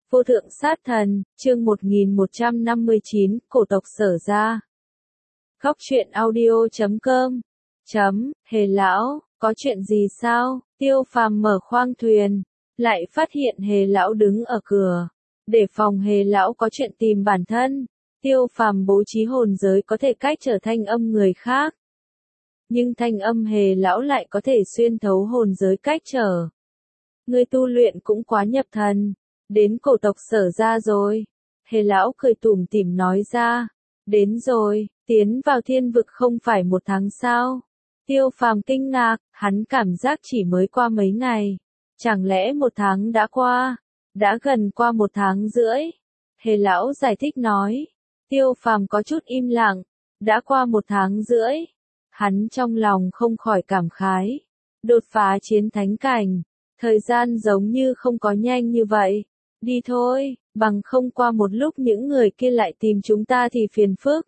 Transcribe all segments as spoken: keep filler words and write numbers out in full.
Vô thượng sát thần, chương một nghìn một trăm năm mươi chín, cổ tộc Sở gia. Góc truyện audio chấm com. Chấm, hề lão, có chuyện gì sao? Tiêu Phàm mở khoang thuyền, lại phát hiện hề lão đứng ở cửa. Để phòng hề lão có chuyện tìm bản thân, Tiêu Phàm bố trí hồn giới có thể cách trở thanh âm người khác. Nhưng thanh âm hề lão lại có thể xuyên thấu hồn giới cách trở. Người tu luyện cũng quá nhập thần. Đến cổ tộc Sở gia rồi. Hề lão cười tủm tỉm nói ra. Đến rồi, tiến vào thiên vực không phải một tháng sao? Tiêu Phàm kinh ngạc, hắn cảm giác chỉ mới qua mấy ngày. Chẳng lẽ một tháng đã qua? Đã gần qua một tháng rưỡi. Hề lão giải thích nói. Tiêu Phàm có chút im lặng. Đã qua một tháng rưỡi. Hắn trong lòng không khỏi cảm khái. Đột phá chiến thánh cảnh. Thời gian giống như không có nhanh như vậy. Đi thôi, bằng không qua một lúc những người kia lại tìm chúng ta thì phiền phức.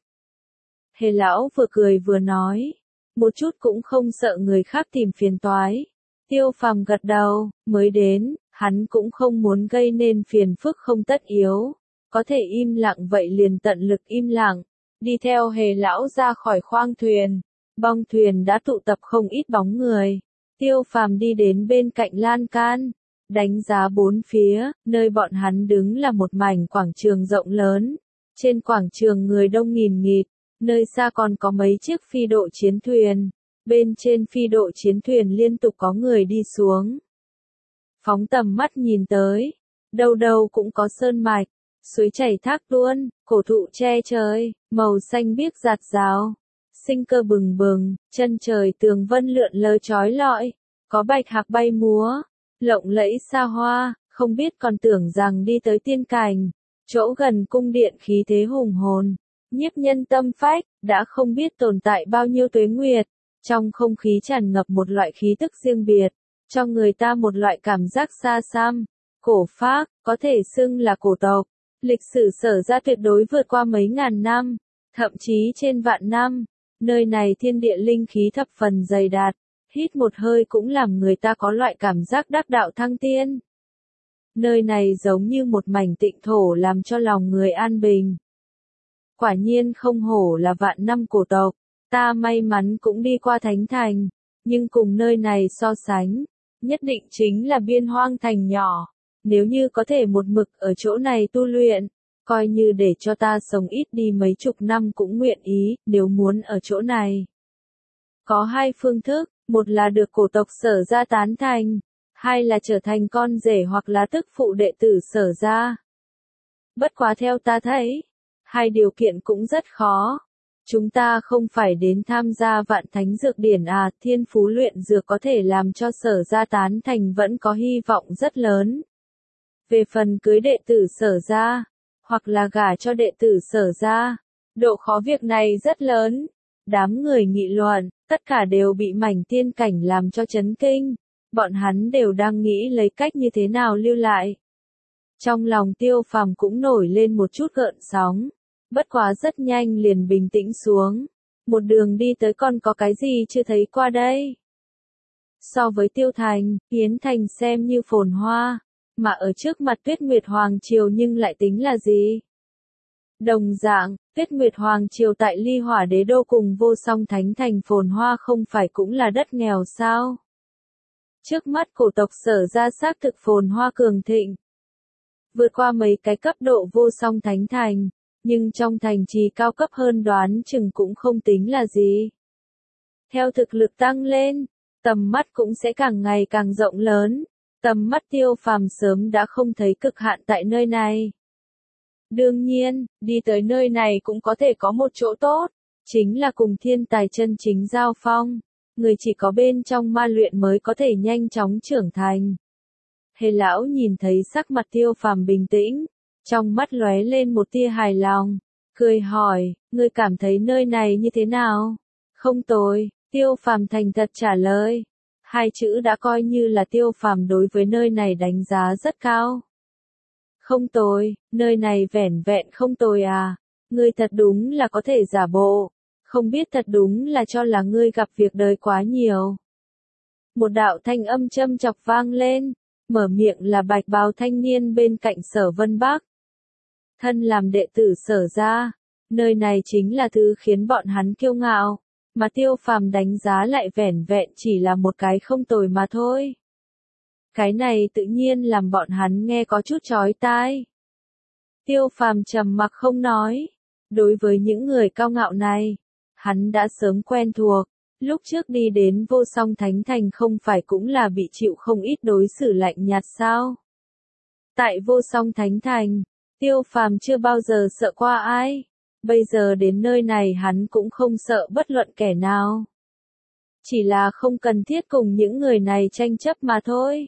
Hề lão vừa cười vừa nói. Một chút cũng không sợ người khác tìm phiền toái. Tiêu Phàm gật đầu, mới đến, hắn cũng không muốn gây nên phiền phức không tất yếu. Có thể im lặng vậy liền tận lực im lặng. Đi theo hề lão ra khỏi khoang thuyền. Bong thuyền đã tụ tập không ít bóng người. Tiêu Phàm đi đến bên cạnh lan can. Đánh giá bốn phía, nơi bọn hắn đứng là một mảnh quảng trường rộng lớn. Trên quảng trường người đông nghìn nghịt, nơi xa còn có mấy chiếc phi độ chiến thuyền. Bên trên phi độ chiến thuyền liên tục có người đi xuống. Phóng tầm mắt nhìn tới, đâu đâu cũng có sơn mạch, suối chảy thác tuôn, cổ thụ che trời, màu xanh biếc rạt rào. Sinh cơ bừng bừng, chân trời tường vân lượn lờ chói lọi, có bạch hạc bay múa. Lộng lẫy xa hoa, không biết còn tưởng rằng đi tới tiên cảnh, chỗ gần cung điện khí thế hùng hồn, nhiếp nhân tâm phách, đã không biết tồn tại bao nhiêu tuế nguyệt, trong không khí tràn ngập một loại khí tức riêng biệt, cho người ta một loại cảm giác xa xăm, cổ phác, có thể xưng là cổ tộc, lịch sử Sở gia tuyệt đối vượt qua mấy ngàn năm, thậm chí trên vạn năm, nơi này thiên địa linh khí thập phần dày đặc. Hít một hơi cũng làm người ta có loại cảm giác đắc đạo thăng tiên. Nơi này giống như một mảnh tịnh thổ làm cho lòng người an bình. Quả nhiên không hổ là vạn năm cổ tộc, ta may mắn cũng đi qua Thánh Thành, nhưng cùng nơi này so sánh, nhất định chính là biên hoang thành nhỏ. Nếu như có thể một mực ở chỗ này tu luyện, coi như để cho ta sống ít đi mấy chục năm cũng nguyện ý, nếu muốn ở chỗ này. Có hai phương thức. Một là được cổ tộc Sở gia tán thành, hai là trở thành con rể hoặc là tức phụ đệ tử Sở gia. Bất quá theo ta thấy, hai điều kiện cũng rất khó. Chúng ta không phải đến tham gia vạn thánh dược điển à, thiên phú luyện dược có thể làm cho Sở gia tán thành vẫn có hy vọng rất lớn. Về phần cưới đệ tử Sở gia, hoặc là gả cho đệ tử Sở gia, độ khó việc này rất lớn. Đám người nghị luận, tất cả đều bị mảnh tiên cảnh làm cho chấn kinh. Bọn hắn đều đang nghĩ lấy cách như thế nào lưu lại. Trong lòng Tiêu Phàm cũng nổi lên một chút gợn sóng. Bất quá rất nhanh liền bình tĩnh xuống. Một đường đi tới còn có cái gì chưa thấy qua đây. So với Tiêu Thành, Yến Thành xem như phồn hoa. Mà ở trước mặt Tuyết Nguyệt Hoàng Triều nhưng lại tính là gì? Đồng dạng, Tuyết Nguyệt Hoàng Triều tại Ly Hỏa Đế Đô cùng Vô Song Thánh Thành phồn hoa không phải cũng là đất nghèo sao? Trước mắt cổ tộc Sở gia xác thực phồn hoa cường thịnh. Vượt qua mấy cái cấp độ Vô Song Thánh Thành, nhưng trong thành trì cao cấp hơn đoán chừng cũng không tính là gì. Theo thực lực tăng lên, tầm mắt cũng sẽ càng ngày càng rộng lớn, tầm mắt Tiêu Phàm sớm đã không thấy cực hạn tại nơi này. Đương nhiên, đi tới nơi này cũng có thể có một chỗ tốt, chính là cùng thiên tài chân chính giao phong, người chỉ có bên trong ma luyện mới có thể nhanh chóng trưởng thành. Hề lão nhìn thấy sắc mặt Tiêu Phàm bình tĩnh, trong mắt lóe lên một tia hài lòng, cười hỏi, ngươi cảm thấy nơi này như thế nào? Không tồi, Tiêu Phàm thành thật trả lời. Hai chữ đã coi như là Tiêu Phàm đối với nơi này đánh giá rất cao. Không tồi, nơi này vẻn vẹn không tồi à, ngươi thật đúng là có thể giả bộ, không biết thật đúng là cho là ngươi gặp việc đời quá nhiều. Một đạo thanh âm châm chọc vang lên, Mở miệng là bạch bào thanh niên bên cạnh Sở Vân Bắc. Thân làm đệ tử Sở gia, nơi này chính là thứ khiến bọn hắn kiêu ngạo, mà Tiêu Phàm đánh giá lại vẻn vẹn chỉ là một cái không tồi mà thôi. Cái này tự nhiên làm bọn hắn nghe có chút chói tai. Tiêu Phàm trầm mặc không nói. Đối với những người cao ngạo này, hắn đã sớm quen thuộc. Lúc trước đi đến Vô Song Thánh Thành không phải cũng là bị chịu không ít đối xử lạnh nhạt sao? Tại Vô Song Thánh Thành, Tiêu Phàm chưa bao giờ sợ qua ai. Bây giờ đến nơi này hắn cũng không sợ bất luận kẻ nào. Chỉ là không cần thiết cùng những người này tranh chấp mà thôi.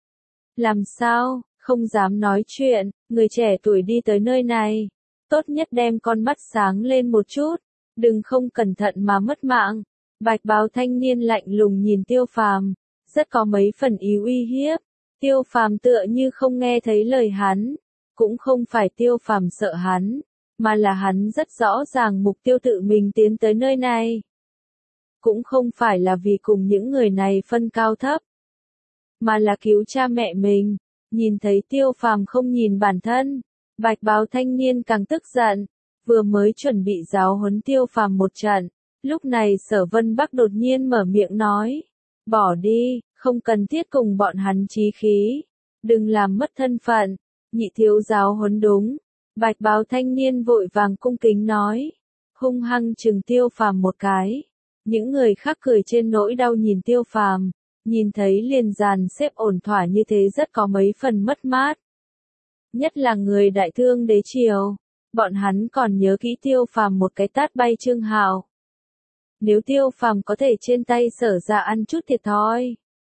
Làm sao, không dám nói chuyện, người trẻ tuổi đi tới nơi này. Tốt nhất đem con mắt sáng lên một chút, đừng không cẩn thận mà mất mạng. Bạch bào thanh niên lạnh lùng nhìn Tiêu Phàm, rất có mấy phần ý uy hiếp. Tiêu Phàm tựa như không nghe thấy lời hắn, cũng không phải Tiêu Phàm sợ hắn, mà là hắn rất rõ ràng mục tiêu tự mình tiến tới nơi này. Cũng không phải là vì cùng những người này phân cao thấp, mà là cứu cha mẹ mình. Nhìn thấy Tiêu Phàm không nhìn bản thân, bạch bào thanh niên càng tức giận, vừa mới chuẩn bị giáo huấn Tiêu Phàm một trận. Lúc này Sở Vân Bắc đột nhiên mở miệng nói, bỏ đi, không cần thiết cùng bọn hắn chí khí, đừng làm mất thân phận, nhị thiếu giáo huấn đúng. Bạch bào thanh niên vội vàng cung kính nói, hung hăng chừng Tiêu Phàm một cái. Những người khác cười trên nỗi đau nhìn Tiêu Phàm, nhìn thấy liền dàn xếp ổn thỏa như thế rất có mấy phần mất mát. Nhất là người đại thương đế triều, bọn hắn còn nhớ kỹ Tiêu Phàm một cái tát bay Trương Hạo. Nếu Tiêu Phàm có thể trên tay Sở ra ăn chút thiệt thòi,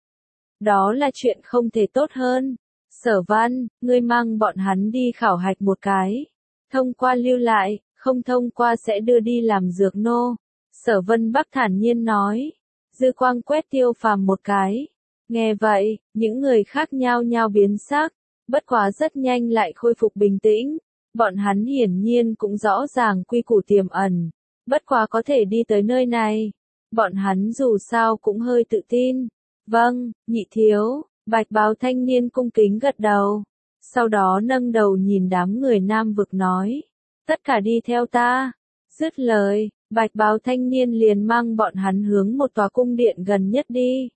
đó là chuyện không thể tốt hơn. Sở Văn, ngươi mang bọn hắn đi khảo hạch một cái. Thông qua lưu lại, không thông qua sẽ đưa đi làm dược nô. Sở Vân Bắc thản nhiên nói. Dư quang quét Tiêu Phàm một cái. Nghe vậy, những người khác nhao nhao biến sắc. Bất quá rất nhanh lại khôi phục bình tĩnh. Bọn hắn hiển nhiên cũng rõ ràng quy củ tiềm ẩn. Bất quá có thể đi tới nơi này. Bọn hắn dù sao cũng hơi tự tin. Vâng, nhị thiếu. Bạch bào thanh niên cung kính gật đầu. Sau đó nâng đầu nhìn đám người Nam Vực nói. Tất cả đi theo ta. Dứt lời, bạch bào thanh niên liền mang bọn hắn hướng một tòa cung điện gần nhất đi.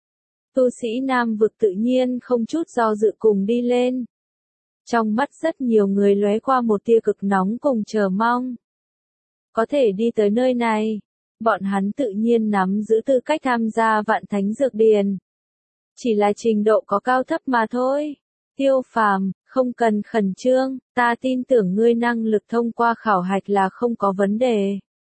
Tu sĩ Nam Vực tự nhiên không chút do dự cùng đi lên. Trong mắt rất nhiều người lóe qua một tia cực nóng cùng chờ mong. Có thể đi tới nơi này, bọn hắn tự nhiên nắm giữ tư cách tham gia Vạn Thánh Dược Điền. Chỉ là trình độ có cao thấp mà thôi. Tiêu Phàm, không cần khẩn trương, ta tin tưởng ngươi năng lực thông qua khảo hạch là không có vấn đề.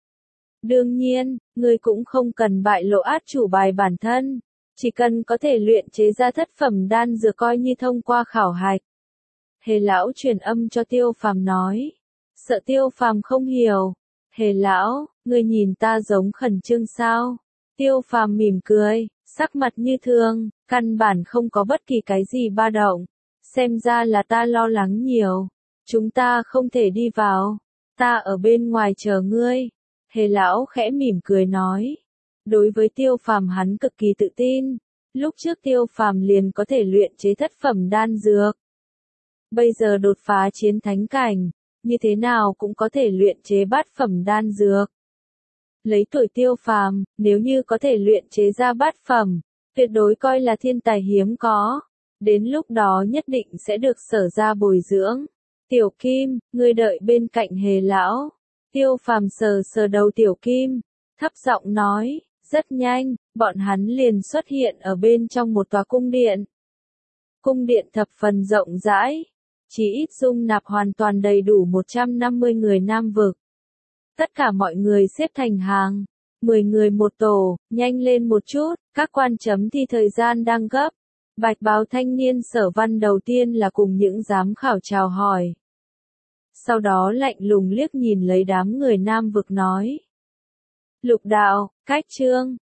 Đương nhiên, ngươi cũng không cần bại lộ át chủ bài bản thân, chỉ cần có thể luyện chế ra thất phẩm đan dược coi như thông qua khảo hạch. Hề lão truyền âm cho Tiêu Phàm nói, sợ Tiêu Phàm không hiểu. Hề lão, ngươi nhìn ta giống khẩn trương sao? Tiêu Phàm mỉm cười, sắc mặt như thường, căn bản không có bất kỳ cái gì ba động. Xem ra là ta lo lắng nhiều. Chúng ta không thể đi vào. Ta ở bên ngoài chờ ngươi. Hề lão khẽ mỉm cười nói. Đối với Tiêu Phàm hắn cực kỳ tự tin. Lúc trước Tiêu Phàm liền có thể luyện chế thất phẩm đan dược. Bây giờ đột phá chiến thánh cảnh, như thế nào cũng có thể luyện chế bát phẩm đan dược. Lấy tuổi Tiêu Phàm, nếu như có thể luyện chế ra bát phẩm, tuyệt đối coi là thiên tài hiếm có. Đến lúc đó nhất định sẽ được Sở ra bồi dưỡng. Tiểu Kim, ngươi đợi bên cạnh Hề lão. Tiêu Phàm sờ sờ đầu Tiểu Kim, thấp giọng nói, rất nhanh, bọn hắn liền xuất hiện ở bên trong một tòa cung điện. Cung điện thập phần rộng rãi, chỉ ít dung nạp hoàn toàn đầy đủ một trăm năm mươi người Nam Vực. Tất cả mọi người xếp thành hàng, mười người một tổ, nhanh lên một chút, các quan chấm thi thời gian đang gấp. Bạch bào thanh niên Sở Văn đầu tiên là cùng những giám khảo chào hỏi. Sau đó lạnh lùng liếc nhìn lấy đám người Nam Vực nói. Lục đạo, cách trương,